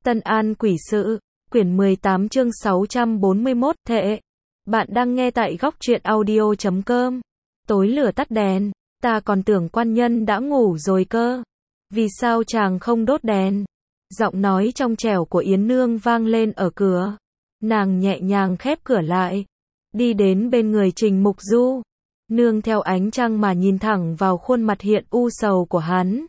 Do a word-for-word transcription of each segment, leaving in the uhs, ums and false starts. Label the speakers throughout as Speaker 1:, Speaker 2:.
Speaker 1: Tân An Quỷ Sự, quyển mười tám chương sáu trăm bốn mươi mốt, Thệ. Bạn đang nghe tại góc truyện audio chấm com. Tối lửa tắt đèn, ta còn tưởng quan nhân đã ngủ rồi cơ. Vì sao chàng không đốt đèn? Giọng nói trong trẻo của Yến Nương vang lên ở cửa. Nàng nhẹ nhàng khép cửa lại, đi đến bên người Trình Mục Du. Nương theo ánh trăng mà nhìn thẳng vào khuôn mặt hiện u sầu của hắn.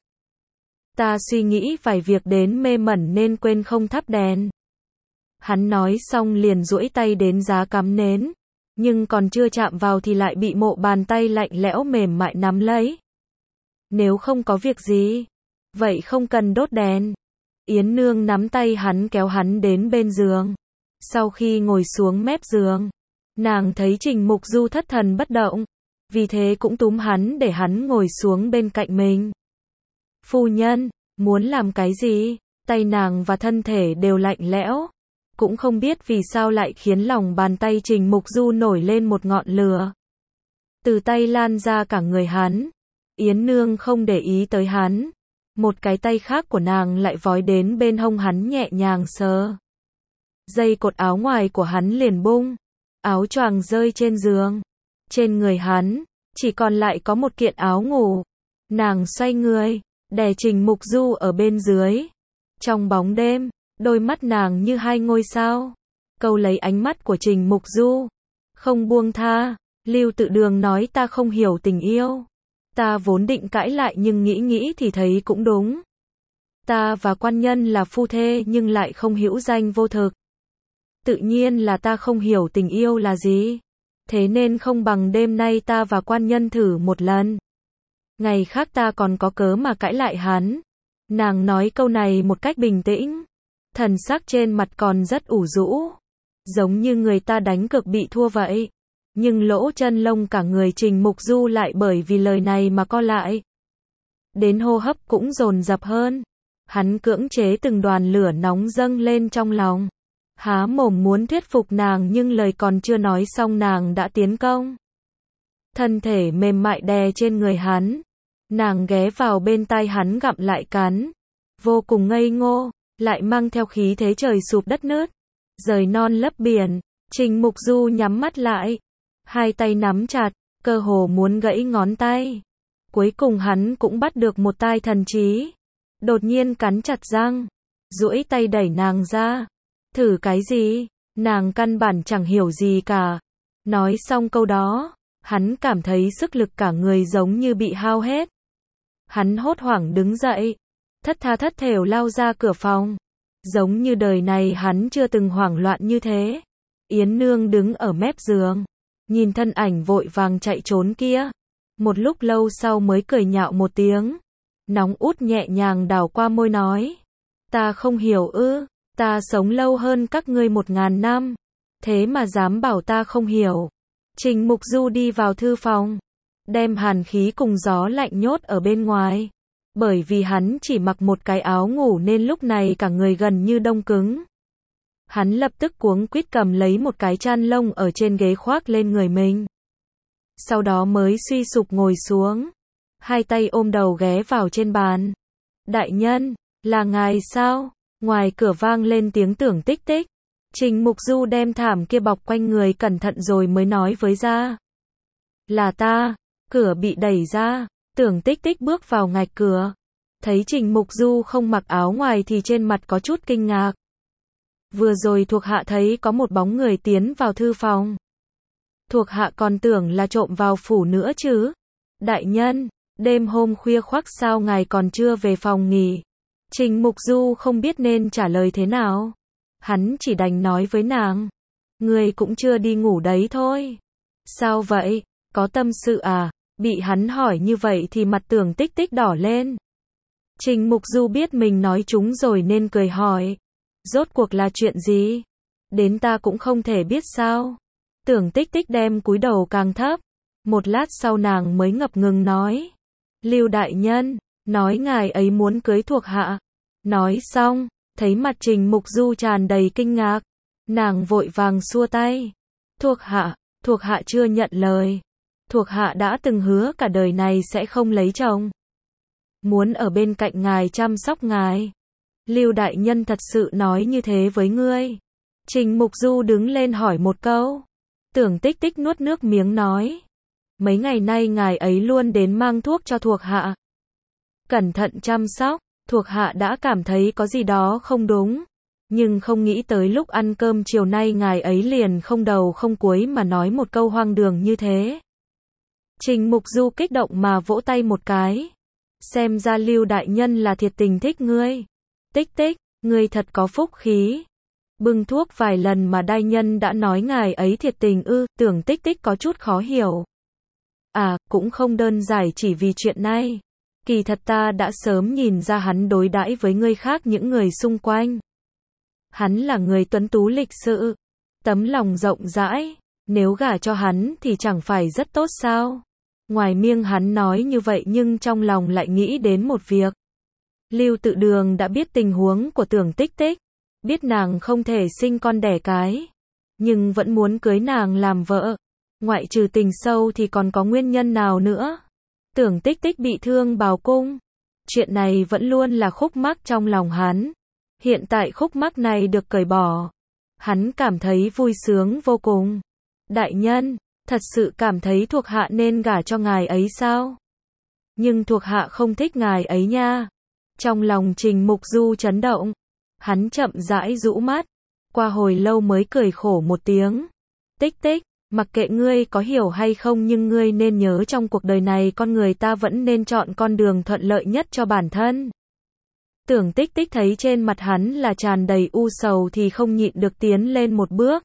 Speaker 1: Ta suy nghĩ vài việc đến mê mẩn nên quên không thắp đèn. Hắn nói xong liền duỗi tay đến giá cắm nến, nhưng còn chưa chạm vào thì lại bị một bàn tay lạnh lẽo mềm mại nắm lấy. Nếu không có việc gì, vậy không cần đốt đèn. Yến Nương nắm tay hắn kéo hắn đến bên giường. Sau khi ngồi xuống mép giường, nàng thấy Trình Mục Du thất thần bất động, vì thế cũng túm hắn để hắn ngồi xuống bên cạnh mình. Phu nhân, muốn làm cái gì? Tay nàng và thân thể đều lạnh lẽo. Cũng không biết vì sao lại khiến lòng bàn tay Trình Mục Du nổi lên một ngọn lửa. Từ tay lan ra cả người hắn. Yến Nương không để ý tới hắn. Một cái tay khác của nàng lại vói đến bên hông hắn nhẹ nhàng sờ. Dây cột áo ngoài của hắn liền bung. Áo choàng rơi trên giường. Trên người hắn, chỉ còn lại có một kiện áo ngủ. Nàng xoay người, đè Trình Mục Du ở bên dưới. Trong bóng đêm, đôi mắt nàng như hai ngôi sao, câu lấy ánh mắt của Trình Mục Du, không buông tha. Lưu Tự Đường nói ta không hiểu tình yêu. Ta vốn định cãi lại nhưng nghĩ nghĩ thì thấy cũng đúng. Ta và quan nhân là phu thê nhưng lại không hữu danh vô thực. Tự nhiên là ta không hiểu tình yêu là gì. Thế nên không bằng đêm nay ta và quan nhân thử một lần. Ngày khác ta còn có cớ mà cãi lại hắn. Nàng nói câu này một cách bình tĩnh. Thần sắc trên mặt còn rất ủ rũ. Giống như người ta đánh cược bị thua vậy. Nhưng lỗ chân lông cả người Trình Mục Du lại bởi vì lời này mà co lại. Đến hô hấp cũng dồn dập hơn. Hắn cưỡng chế từng đoàn lửa nóng dâng lên trong lòng. Há mồm muốn thuyết phục nàng nhưng lời còn chưa nói xong nàng đã tiến công. Thân thể mềm mại đè trên người hắn. Nàng ghé vào bên tai hắn gặm lại cắn. Vô cùng ngây ngô, lại mang theo khí thế trời sụp đất nứt. Rời non lấp biển, Trình Mục Du nhắm mắt lại. Hai tay nắm chặt, cơ hồ muốn gãy ngón tay. Cuối cùng hắn cũng bắt được một tai thần trí. Đột nhiên cắn chặt răng, duỗi tay đẩy nàng ra. Thử cái gì? Nàng căn bản chẳng hiểu gì cả. Nói xong câu đó, hắn cảm thấy sức lực cả người giống như bị hao hết. Hắn hốt hoảng đứng dậy, thất tha thất thểu lao ra cửa phòng. Giống như đời này hắn chưa từng hoảng loạn như thế. Yến Nương đứng ở mép giường, nhìn thân ảnh vội vàng chạy trốn kia. Một lúc lâu sau mới cười nhạo một tiếng. Nóng út nhẹ nhàng đảo qua môi nói. Ta không hiểu ư, ta sống lâu hơn các ngươi một ngàn năm. Thế mà dám bảo ta không hiểu. Trình Mục Du đi vào thư phòng. Đem hàn khí cùng gió lạnh nhốt ở bên ngoài. Bởi vì hắn chỉ mặc một cái áo ngủ nên lúc này cả người gần như đông cứng. Hắn lập tức cuống quýt cầm lấy một cái chăn lông ở trên ghế khoác lên người mình. Sau đó mới suy sụp ngồi xuống. Hai tay ôm đầu ghé vào trên bàn. Đại nhân, là ngài sao? Ngoài cửa vang lên tiếng Tưởng Tích Tích. Trình Mục Du đem thảm kia bọc quanh người cẩn thận rồi mới nói với ra. Là ta. Cửa bị đẩy ra. Tưởng Tích Tích bước vào ngạch cửa. Thấy Trình Mục Du không mặc áo ngoài thì trên mặt có chút kinh ngạc. Vừa rồi thuộc hạ thấy có một bóng người tiến vào thư phòng. Thuộc hạ còn tưởng là trộm vào phủ nữa chứ. Đại nhân, đêm hôm khuya khoắt sao ngài còn chưa về phòng nghỉ? Trình Mục Du không biết nên trả lời thế nào. Hắn chỉ đành nói với nàng. Người cũng chưa đi ngủ đấy thôi. Sao vậy? Có tâm sự à? Bị hắn hỏi như vậy thì mặt Tưởng Tích Tích đỏ lên. Trình Mục Du biết mình nói trúng rồi nên cười hỏi. Rốt cuộc là chuyện gì? Đến ta cũng không thể biết sao? Tưởng Tích Tích đem cúi đầu càng thấp. Một lát sau nàng mới ngập ngừng nói. Lưu đại nhân, nói ngài ấy muốn cưới thuộc hạ. Nói xong, thấy mặt Trình Mục Du tràn đầy kinh ngạc. Nàng vội vàng xua tay. Thuộc hạ, thuộc hạ chưa nhận lời. Thuộc hạ đã từng hứa cả đời này sẽ không lấy chồng. Muốn ở bên cạnh ngài chăm sóc ngài. Lưu đại nhân thật sự nói như thế với ngươi? Trình Mục Du đứng lên hỏi một câu. Tưởng Tích Tích nuốt nước miếng nói. Mấy ngày nay ngài ấy luôn đến mang thuốc cho thuộc hạ. Cẩn thận chăm sóc, thuộc hạ đã cảm thấy có gì đó không đúng. Nhưng không nghĩ tới lúc ăn cơm chiều nay ngài ấy liền không đầu không cuối mà nói một câu hoang đường như thế. Trình Mục Du kích động mà vỗ tay một cái. Xem ra Lưu đại nhân là thiệt tình thích ngươi. Tích Tích, ngươi thật có phúc khí. Bưng thuốc vài lần mà đại nhân đã nói ngài ấy thiệt tình ư? Tưởng Tích Tích có chút khó hiểu. À, cũng không đơn giản chỉ vì chuyện này. Kỳ thật ta đã sớm nhìn ra hắn đối đãi với ngươi khác những người xung quanh. Hắn là người tuấn tú lịch sự, tấm lòng rộng rãi, nếu gả cho hắn thì chẳng phải rất tốt sao? Ngoài miệng hắn nói như vậy nhưng trong lòng lại nghĩ đến một việc. Lưu Tự Đường đã biết tình huống của Tưởng Tích Tích, biết nàng không thể sinh con đẻ cái, nhưng vẫn muốn cưới nàng làm vợ. Ngoại trừ tình sâu thì còn có nguyên nhân nào nữa? Tưởng Tích Tích bị thương bào cung, chuyện này vẫn luôn là khúc mắc trong lòng hắn. Hiện tại khúc mắc này được cởi bỏ, hắn cảm thấy vui sướng vô cùng. Đại nhân, thật sự cảm thấy thuộc hạ nên gả cho ngài ấy sao? Nhưng thuộc hạ không thích ngài ấy nha. Trong lòng Trình Mục Du chấn động, hắn chậm rãi rũ mắt, qua hồi lâu mới cười khổ một tiếng. Tích Tích, mặc kệ ngươi có hiểu hay không nhưng ngươi nên nhớ trong cuộc đời này con người ta vẫn nên chọn con đường thuận lợi nhất cho bản thân. Tưởng Tích Tích thấy trên mặt hắn là tràn đầy u sầu thì không nhịn được tiến lên một bước.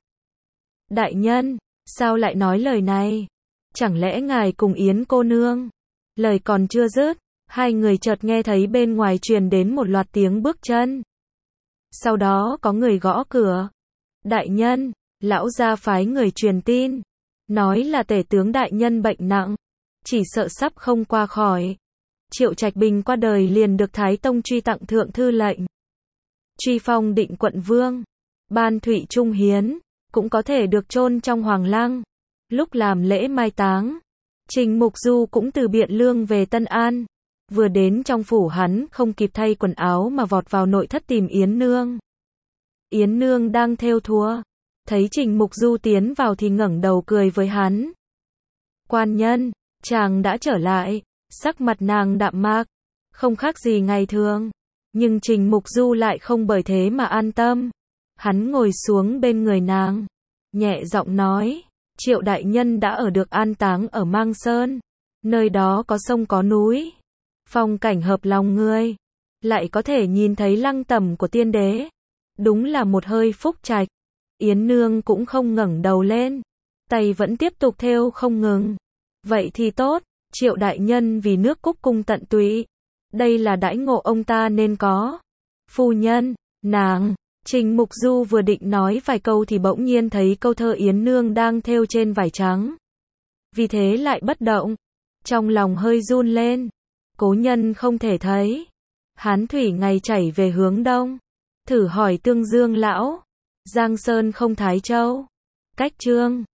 Speaker 1: Đại nhân, sao lại nói lời này? Chẳng lẽ ngài cùng Yến cô nương? Lời còn chưa dứt, hai người chợt nghe thấy bên ngoài truyền đến một loạt tiếng bước chân. Sau đó có người gõ cửa. Đại nhân, lão gia phái người truyền tin, nói là tể tướng đại nhân bệnh nặng, chỉ sợ sắp không qua khỏi. Triệu Trạch Bình qua đời liền được Thái Tông truy tặng thượng thư lệnh, truy phong định quận vương. Ban Thụy Trung Hiến cũng có thể được chôn trong Hoàng Lăng. Lúc làm lễ mai táng, Trình Mục Du cũng từ Biện Lương về Tân An. Vừa đến trong phủ hắn không kịp thay quần áo mà vọt vào nội thất tìm Yến Nương. Yến Nương đang thêu thùa, thấy Trình Mục Du tiến vào thì ngẩng đầu cười với hắn. Quan nhân, chàng đã trở lại. Sắc mặt nàng đạm mạc, không khác gì ngày thường. Nhưng Trình Mục Du lại không bởi thế mà an tâm. Hắn ngồi xuống bên người nàng, nhẹ giọng nói, Triệu đại nhân đã ở được an táng ở Mang Sơn. Nơi đó có sông có núi, phong cảnh hợp lòng ngươi, lại có thể nhìn thấy lăng tẩm của tiên đế. Đúng là một hơi phúc trạch. Yến Nương cũng không ngẩng đầu lên, tay vẫn tiếp tục thêu không ngừng. Vậy thì tốt. Triệu đại nhân vì nước cúc cung tận tụy, đây là đãi ngộ ông ta nên có. Phu nhân, nàng, Trình Mục Du vừa định nói vài câu thì bỗng nhiên thấy câu thơ Yến Nương đang thêu trên vải trắng. Vì thế lại bất động, trong lòng hơi run lên. Cố nhân không thể thấy. Hán thủy ngày chảy về hướng đông. Thử hỏi Tương Dương lão, Giang Sơn không Thái Châu. Cách Trương